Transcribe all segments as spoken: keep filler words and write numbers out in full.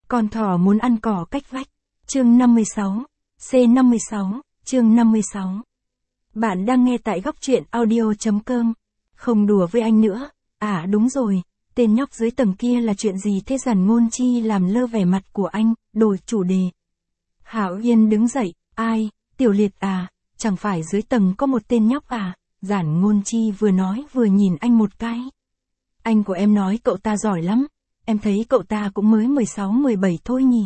Con thỏ muốn ăn cỏ cách vách. Chương năm mươi sáu. C năm mươi sáu, chương năm mươi sáu. Bạn đang nghe tại góc truyện audio.com. Không đùa với anh nữa. À đúng rồi, tên nhóc dưới tầng kia là chuyện gì thế? Giản Ngôn Chi làm lơ vẻ mặt của anh, đổi chủ đề. Hảo Yên đứng dậy, ai, Tiểu Liệt à, chẳng phải dưới tầng có một tên nhóc à? Giản Ngôn Chi vừa nói vừa nhìn anh một cái. Anh của em nói cậu ta giỏi lắm, em thấy cậu ta cũng mới mười sáu mười bảy thôi nhỉ.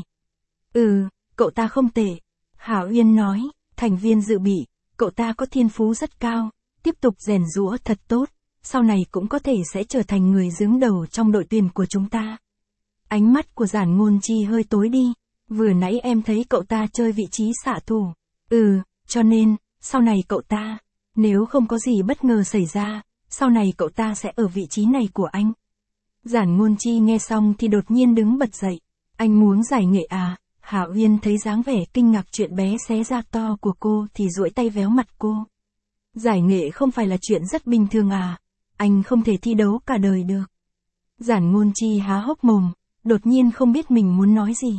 Ừ, cậu ta không tệ. Hảo Yên nói, thành viên dự bị, cậu ta có thiên phú rất cao, tiếp tục rèn giũa thật tốt, sau này cũng có thể sẽ trở thành người đứng đầu trong đội tuyển của chúng ta. Ánh mắt của Giản Ngôn Chi hơi tối đi, vừa nãy em thấy cậu ta chơi vị trí xạ thủ. Ừ, cho nên, sau này cậu ta, nếu không có gì bất ngờ xảy ra, sau này cậu ta sẽ ở vị trí này của anh. Giản Ngôn Chi nghe xong thì đột nhiên đứng bật dậy. Anh muốn giải nghệ à? Hảo Yên thấy dáng vẻ kinh ngạc chuyện bé xé ra to của cô thì duỗi tay véo mặt cô. Giải nghệ không phải là chuyện rất bình thường à? Anh không thể thi đấu cả đời được. Giản Ngôn Chi há hốc mồm, đột nhiên không biết mình muốn nói gì.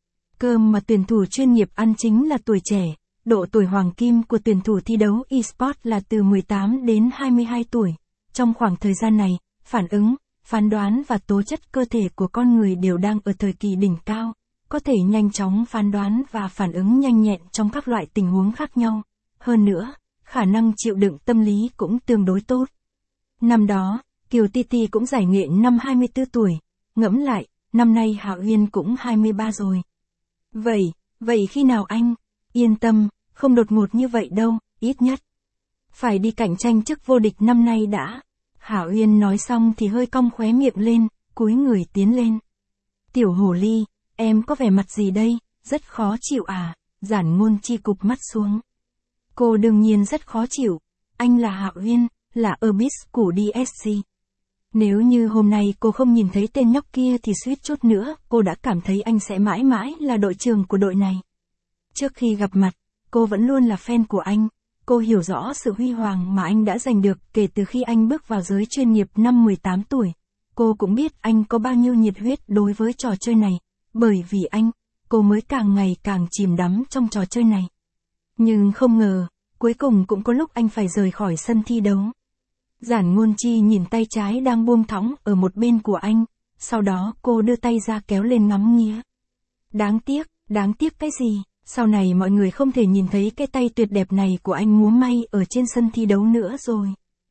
Cơm mà tuyển thủ chuyên nghiệp ăn chính là tuổi trẻ, độ tuổi hoàng kim của tuyển thủ thi đấu eSports là từ mười tám đến hai mươi hai tuổi. Trong khoảng thời gian này, phản ứng, phán đoán và tố chất cơ thể của con người đều đang ở thời kỳ đỉnh cao, có thể nhanh chóng phán đoán và phản ứng nhanh nhẹn trong các loại tình huống khác nhau. Hơn nữa, khả năng chịu đựng tâm lý cũng tương đối tốt. Năm đó, Kiều Titi cũng giải nghệ năm hai mươi tư tuổi, ngẫm lại, năm nay Hảo Yên cũng hai mươi ba rồi. Vậy, vậy khi nào anh? Yên tâm, không đột ngột như vậy đâu, ít nhất phải đi cạnh tranh chức vô địch năm nay đã. Hảo Yên nói xong thì hơi cong khóe miệng lên, cúi người tiến lên. Tiểu hồ ly, em có vẻ mặt gì đây, rất khó chịu à? Giản Ngôn Chi cụp mắt xuống. Cô đương nhiên rất khó chịu, anh là Hạo Uyên, là Abyss của đê ét xê. Nếu như hôm nay cô không nhìn thấy tên nhóc kia thì suýt chút nữa, cô đã cảm thấy anh sẽ mãi mãi là đội trưởng của đội này. Trước khi gặp mặt, cô vẫn luôn là fan của anh, cô hiểu rõ sự huy hoàng mà anh đã giành được kể từ khi anh bước vào giới chuyên nghiệp năm mười tám tuổi. Cô cũng biết anh có bao nhiêu nhiệt huyết đối với trò chơi này, bởi vì anh, cô mới càng ngày càng chìm đắm trong trò chơi này. Nhưng không ngờ, cuối cùng cũng có lúc anh phải rời khỏi sân thi đấu. Giản Ngôn Chi nhìn tay trái đang buông thõng ở một bên của anh, sau đó cô đưa tay ra kéo lên ngắm nghía. Đáng tiếc, đáng tiếc cái gì? Sau này mọi người không thể nhìn thấy cái tay tuyệt đẹp này của anh múa may ở trên sân thi đấu nữa rồi.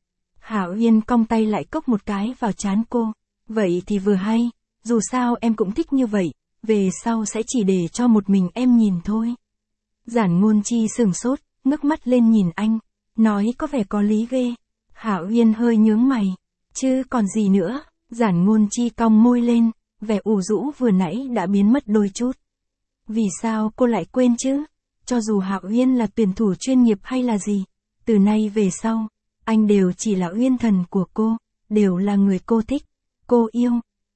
Hảo Yên cong tay lại cốc một cái vào trán cô. Vậy thì vừa hay, dù sao em cũng thích như vậy, về sau sẽ chỉ để cho một mình em nhìn thôi. Giản Ngôn Chi sửng sốt, ngước mắt lên nhìn anh, nói có vẻ có lý ghê. Hảo Yên hơi nhướng mày, chứ còn gì nữa. Giản Ngôn Chi cong môi lên, vẻ ủ rũ vừa nãy đã biến mất đôi chút. Vì sao cô lại quên chứ? Cho dù Hạo Uyên là tuyển thủ chuyên nghiệp hay là gì, từ nay về sau, anh đều chỉ là Uyên thần của cô, đều là người cô thích, cô yêu.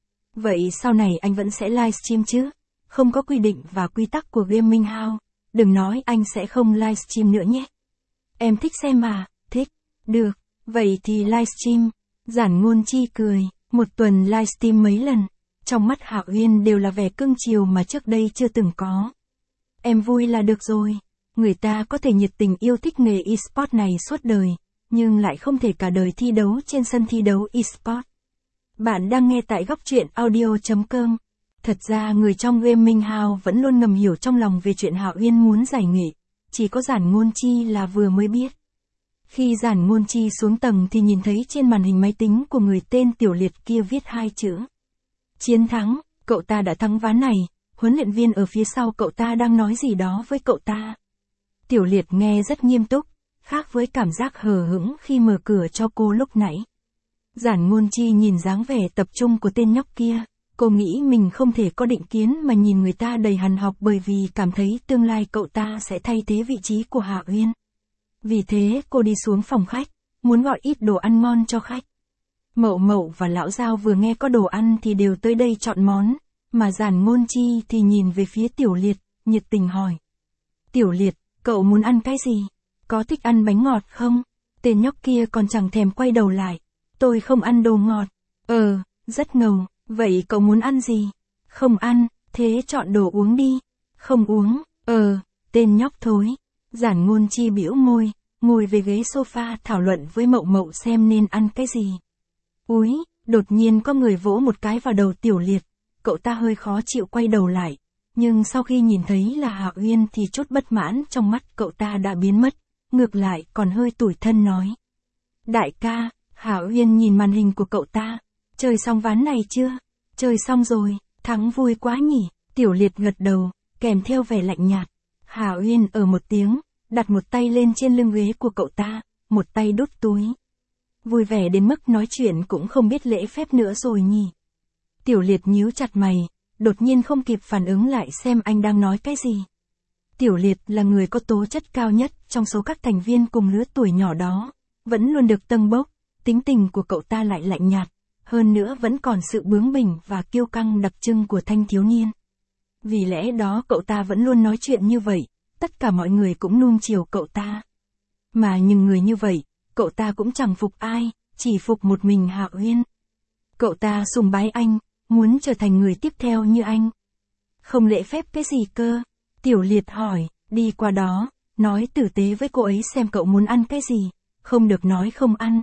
Vậy sau này anh vẫn sẽ livestream chứ? Không có quy định và quy tắc của Gaming House, đừng nói anh sẽ không livestream nữa nhé. Em thích xem mà, thích, được, vậy thì livestream. Giản Ngôn Chi cười, một tuần livestream mấy lần. Trong mắt Hạo Uyên đều là vẻ cưng chiều mà trước đây chưa từng có. Em vui là được rồi. Người ta có thể nhiệt tình yêu thích nghề eSports này suốt đời, nhưng lại không thể cả đời thi đấu trên sân thi đấu eSports. Bạn đang nghe tại góc truyện audio.com. Thật ra người trong Gaming House vẫn luôn ngầm hiểu trong lòng về chuyện Hạo Uyên muốn giải nghệ, chỉ có Giản Ngôn Chi là vừa mới biết. Khi Giản Ngôn Chi xuống tầng thì nhìn thấy trên màn hình máy tính của người tên Tiểu Liệt kia viết hai chữ. Chiến thắng, cậu ta đã thắng ván này, huấn luyện viên ở phía sau cậu ta đang nói gì đó với cậu ta. Tiểu Liệt nghe rất nghiêm túc, khác với cảm giác hờ hững khi mở cửa cho cô lúc nãy. Giản Ngôn Chi nhìn dáng vẻ tập trung của tên nhóc kia, cô nghĩ mình không thể có định kiến mà nhìn người ta đầy hằn học bởi vì cảm thấy tương lai cậu ta sẽ thay thế vị trí của Hạ Uyên. Vì thế cô đi xuống phòng khách, muốn gọi ít đồ ăn ngon cho khách. Mậu Mậu và Lão Giao vừa nghe có đồ ăn thì đều tới đây chọn món, mà Giản Ngôn Chi thì nhìn về phía Tiểu Liệt, nhiệt tình hỏi. Tiểu Liệt, cậu muốn ăn cái gì? Có thích ăn bánh ngọt không? Tên nhóc kia còn chẳng thèm quay đầu lại. Tôi không ăn đồ ngọt. Ờ, rất ngầu, vậy cậu muốn ăn gì? Không ăn, Thế chọn đồ uống đi. Không uống, ờ, tên nhóc thối. Giản Ngôn Chi bĩu môi, ngồi về ghế sofa thảo luận với Mậu Mậu xem nên ăn cái gì. Úi, đột nhiên có người vỗ một cái vào đầu Tiểu Liệt, cậu ta hơi khó chịu quay đầu lại, nhưng sau khi nhìn thấy là Hạ Uyên thì chút bất mãn trong mắt cậu ta đã biến mất, ngược lại còn hơi tủi thân nói. Đại ca, Hạ Uyên nhìn màn hình của cậu ta, chơi xong ván này chưa? Chơi xong rồi, thắng vui quá nhỉ, Tiểu Liệt gật đầu, kèm theo vẻ lạnh nhạt. Hạ Uyên ở một tiếng, đặt một tay lên trên lưng ghế của cậu ta, một tay đút túi. Vui vẻ đến mức nói chuyện cũng không biết lễ phép nữa rồi nhỉ. Tiểu Liệt nhíu chặt mày, đột nhiên không kịp phản ứng lại xem anh đang nói cái gì. Tiểu Liệt là người có tố chất cao nhất trong số các thành viên cùng lứa tuổi nhỏ đó, vẫn luôn được tâng bốc, tính tình của cậu ta lại lạnh nhạt, hơn nữa vẫn còn sự bướng bỉnh và kiêu căng đặc trưng của thanh thiếu niên. Vì lẽ đó cậu ta vẫn luôn nói chuyện như vậy, tất cả mọi người cũng nuông chiều cậu ta. Mà nhưng người như vậy, cậu ta cũng chẳng phục ai, chỉ phục một mình Hạ Uyên. Cậu ta sùng bái anh, muốn trở thành người tiếp theo như anh. Không lễ phép cái gì cơ? Tiểu Liệt hỏi, đi qua đó, nói tử tế với cô ấy xem cậu muốn ăn cái gì, không được nói không ăn.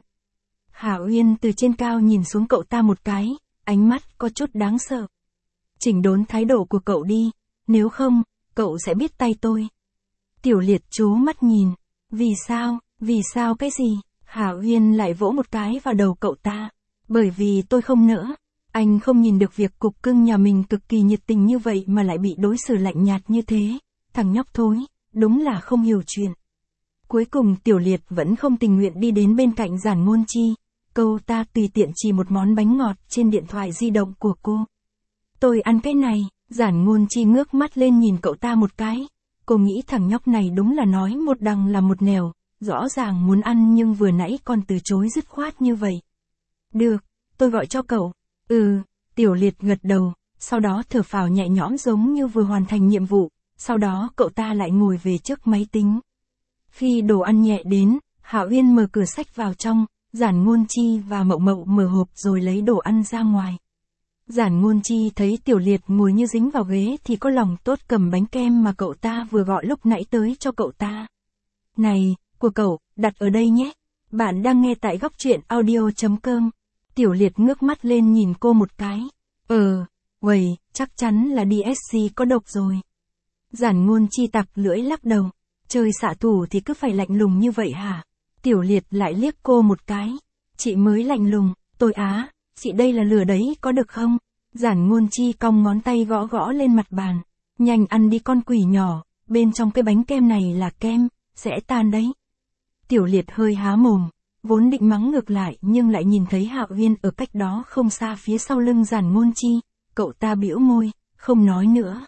Hạ Uyên từ trên cao nhìn xuống cậu ta một cái, ánh mắt có chút đáng sợ. Chỉnh đốn thái độ của cậu đi, nếu không, cậu sẽ biết tay tôi. Tiểu Liệt trố mắt nhìn, vì sao, vì sao cái gì? Hạ Uyên lại vỗ một cái vào đầu cậu ta, bởi vì tôi không nỡ. Anh không nhìn được việc cục cưng nhà mình cực kỳ nhiệt tình như vậy mà lại bị đối xử lạnh nhạt như thế. Thằng nhóc thối, đúng là không hiểu chuyện. Cuối cùng Tiểu Liệt vẫn không tình nguyện đi đến bên cạnh Giản Ngôn Chi. Cậu ta tùy tiện chỉ một món bánh ngọt trên điện thoại di động của cô. Tôi ăn cái này, Giản Ngôn Chi ngước mắt lên nhìn cậu ta một cái. Cô nghĩ thằng nhóc này đúng là nói một đằng là một nẻo, rõ ràng muốn ăn nhưng vừa nãy còn từ chối dứt khoát như vậy. Được, tôi gọi cho cậu. Ừ, Tiểu Liệt gật đầu, sau đó thở phào nhẹ nhõm giống như vừa hoàn thành nhiệm vụ, sau đó cậu ta lại ngồi về trước máy tính. Khi đồ ăn nhẹ đến, Hạ Uyên mở cửa xách vào trong, Giản Ngôn Chi và Mậu Mậu mở hộp rồi lấy đồ ăn ra ngoài. Giản Ngôn Chi thấy Tiểu Liệt ngồi như dính vào ghế thì có lòng tốt cầm bánh kem mà cậu ta vừa gọi lúc nãy tới cho cậu ta. Này, của cậu, đặt ở đây nhé. Bạn đang nghe tại góc truyện audio chấm com. Tiểu Liệt ngước mắt lên nhìn cô một cái. Ờ, uầy, chắc chắn là đê ét xê có độc rồi. Giản Ngôn Chi tặc lưỡi lắc đầu. Chơi xạ thủ thì cứ phải lạnh lùng như vậy hả? Tiểu Liệt lại liếc cô một cái. Chị mới lạnh lùng, tôi á, chị đây là lừa đấy có được không? Giản Ngôn Chi cong ngón tay gõ gõ lên mặt bàn. Nhanh ăn đi con quỷ nhỏ, bên trong cái bánh kem này là kem, sẽ tan đấy. Tiểu Liệt hơi há mồm, vốn định mắng ngược lại nhưng lại nhìn thấy Hạ Uyên ở cách đó không xa phía sau lưng Giản Ngôn Chi, cậu ta bĩu môi, không nói nữa.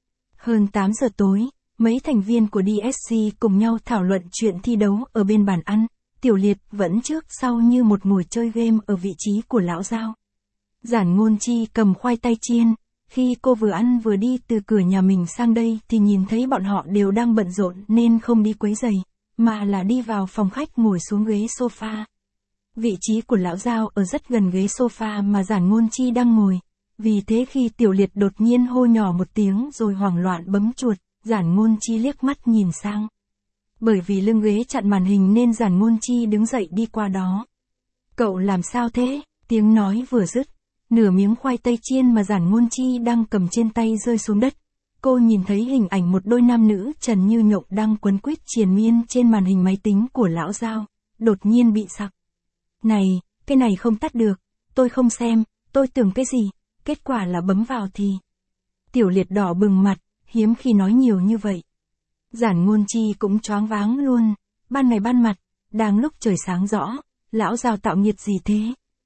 Hơn tám giờ tối, mấy thành viên của đê ét xê cùng nhau thảo luận chuyện thi đấu ở bên bàn ăn, Tiểu Liệt vẫn trước sau như một ngồi chơi game ở vị trí của lão Giao. Giản Ngôn Chi cầm khoai tây chiên, khi cô vừa ăn vừa đi từ cửa nhà mình sang đây thì nhìn thấy bọn họ đều đang bận rộn nên không đi quấy rầy, mà là đi vào phòng khách ngồi xuống ghế sofa. Vị trí của lão Giao ở rất gần ghế sofa mà Giản Ngôn Chi đang ngồi, vì thế khi Tiểu Liệt đột nhiên hô nhỏ một tiếng rồi hoảng loạn bấm chuột, Giản Ngôn Chi liếc mắt nhìn sang. Bởi vì lưng ghế chặn màn hình nên Giản Ngôn Chi đứng dậy đi qua đó. Cậu làm sao thế? Tiếng nói vừa dứt, nửa miếng khoai tây chiên mà Giản Ngôn Chi đang cầm trên tay rơi xuống đất. Cô nhìn thấy hình ảnh một đôi nam nữ trần như nhộng đang quấn quýt triền miên trên màn hình máy tính của lão Giao, đột nhiên bị sặc. Này, cái này không tắt được, tôi không xem, tôi tưởng cái gì, kết quả là bấm vào thì. Tiểu Liệt đỏ bừng mặt, hiếm khi nói nhiều như vậy. Giản Ngôn Chi cũng choáng váng luôn, ban ngày ban mặt, đang lúc trời sáng rõ, lão Giao tạo nghiệt gì thế?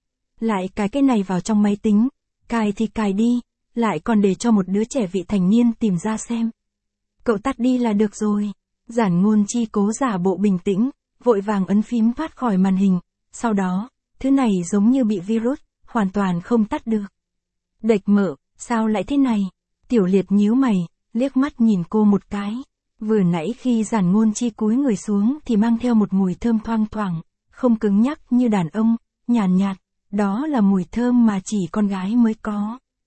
Lại cài cái này vào trong máy tính, cài thì cài đi, lại còn để cho một đứa trẻ vị thành niên tìm ra xem. Cậu tắt đi là được rồi. Giản Ngôn Chi cố giả bộ bình tĩnh, vội vàng ấn phím thoát khỏi màn hình, sau đó, thứ này giống như bị virus, hoàn toàn không tắt được. Đệch mở, sao lại thế này? Tiểu Liệt nhíu mày, liếc mắt nhìn cô một cái. Vừa nãy khi Giản Ngôn Chi cúi người xuống thì mang theo một mùi thơm thoang thoảng, không cứng nhắc như đàn ông, nhàn nhạt, nhạt, đó là mùi thơm mà chỉ con gái mới có.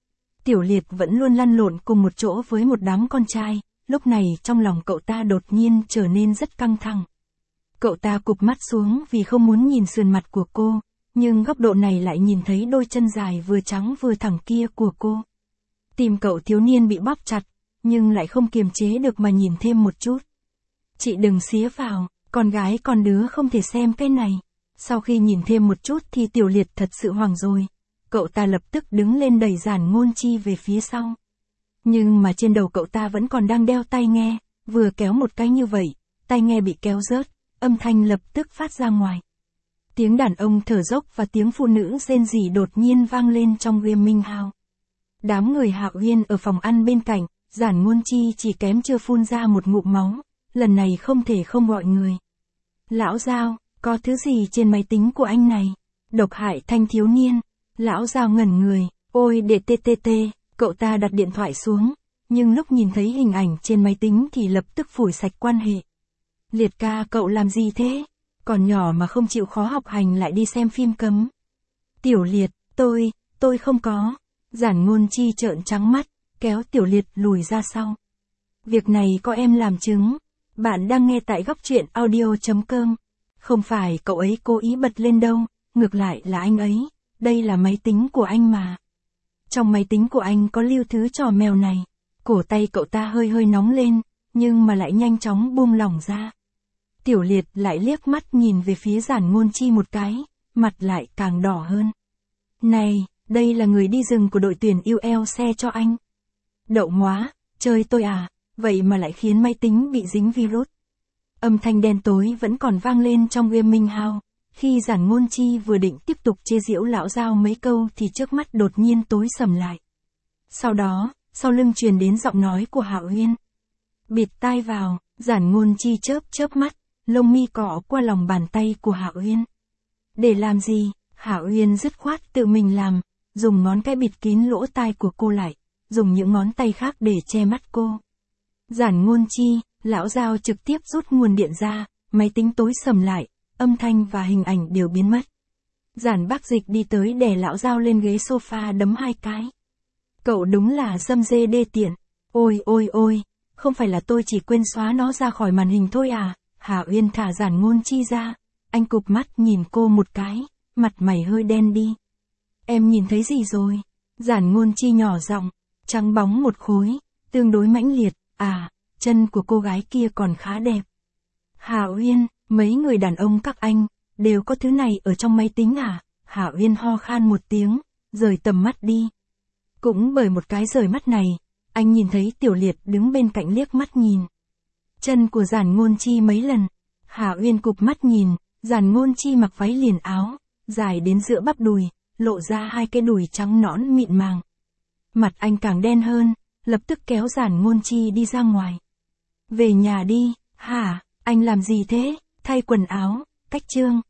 Tiểu Liệt vẫn luôn lăn lộn cùng một chỗ với một đám con trai, lúc này trong lòng cậu ta đột nhiên trở nên rất căng thẳng. Cậu ta cụp mắt xuống vì không muốn nhìn sườn mặt của cô, nhưng góc độ này lại nhìn thấy đôi chân dài vừa trắng vừa thẳng kia của cô. Tim cậu thiếu niên bị bóp chặt, nhưng lại không kiềm chế được mà nhìn thêm một chút. Chị đừng xía vào, con gái con đứa không thể xem cái này. Sau khi nhìn thêm một chút thì Tiểu Liệt thật sự hoảng rồi. Cậu ta lập tức đứng lên đẩy Giản Ngôn Chi về phía sau. Nhưng mà trên đầu cậu ta vẫn còn đang đeo tai nghe, vừa kéo một cái như vậy, tai nghe bị kéo rớt, âm thanh lập tức phát ra ngoài. Tiếng đàn ông thở dốc và tiếng phụ nữ rên rỉ đột nhiên vang lên trong game Minh Hào. Đám người Hạo Uyên ở phòng ăn bên cạnh, Giản Ngôn Chi chỉ kém chưa phun ra một ngụm máu, lần này không thể không gọi người. Lão Giao, có thứ gì trên máy tính của anh này? Độc hại thanh thiếu niên. Lão Giao ngẩn người, ôi để tê tê tê, cậu ta đặt điện thoại xuống, nhưng lúc nhìn thấy hình ảnh trên máy tính thì lập tức phủi sạch quan hệ. Liệt ca cậu làm gì thế? Còn nhỏ mà không chịu khó học hành lại đi xem phim cấm. Tiểu Liệt, tôi, tôi không có. Giản Ngôn Chi trợn trắng mắt, kéo Tiểu Liệt lùi ra sau. Việc này có em làm chứng. Bạn đang nghe tại góc truyện audio chấm com. Không phải cậu ấy cố ý bật lên đâu, ngược lại là anh ấy. Đây là máy tính của anh mà. Trong máy tính của anh có lưu thứ trò mèo này. Cổ tay cậu ta hơi hơi nóng lên, nhưng mà lại nhanh chóng buông lỏng ra. Tiểu Liệt lại liếc mắt nhìn về phía Giản Ngôn Chi một cái, mặt lại càng đỏ hơn. Này, đây là người đi rừng của đội tuyển u lờ xe cho anh. Đậu móa, chơi tôi à, vậy mà lại khiến máy tính bị dính virus. Âm thanh đen tối vẫn còn vang lên trong game Minh Hào. Khi Giản Ngôn Chi vừa định tiếp tục chê giễu lão Giao mấy câu thì trước mắt đột nhiên tối sầm lại. Sau đó, sau lưng truyền đến giọng nói của Hạo Uyên. Bịt tai vào, Giản Ngôn Chi chớp chớp mắt, lông mi cọ qua lòng bàn tay của Hạo Uyên. Để làm gì? Hạo Uyên dứt khoát tự mình làm, dùng ngón cái bịt kín lỗ tai của cô lại, dùng những ngón tay khác để che mắt cô. Giản Ngôn Chi, lão Giao trực tiếp rút nguồn điện ra, máy tính tối sầm lại, âm thanh và hình ảnh đều biến mất. Giản Bác Dịch đi tới đè lão Giao lên ghế sofa đấm hai cái. Cậu đúng là dâm dê đê tiện. Ôi ôi ôi, không phải là tôi chỉ quên xóa nó ra khỏi màn hình thôi à? Hạ Uyên thả Giản Ngôn Chi ra, anh cụp mắt nhìn cô một cái, mặt mày hơi đen đi. Em nhìn thấy gì rồi? Giản Ngôn Chi nhỏ giọng, trắng bóng một khối, tương đối mãnh liệt, à, chân của cô gái kia còn khá đẹp. Hạ Uyên, mấy người đàn ông các anh, đều có thứ này ở trong máy tính à? Hạ Uyên ho khan một tiếng, rời tầm mắt đi. Cũng bởi một cái rời mắt này, anh nhìn thấy Tiểu Liệt đứng bên cạnh liếc mắt nhìn. Chân của Giản Ngôn Chi mấy lần. Hạ Uyên cụp mắt nhìn, Giản Ngôn Chi mặc váy liền áo, dài đến giữa bắp đùi, lộ ra hai cái đùi trắng nõn mịn màng. Mặt anh càng đen hơn, lập tức kéo Giản Ngôn Chi đi ra ngoài. Về nhà đi. Hả, anh làm gì thế? Thay quần áo, cách chương.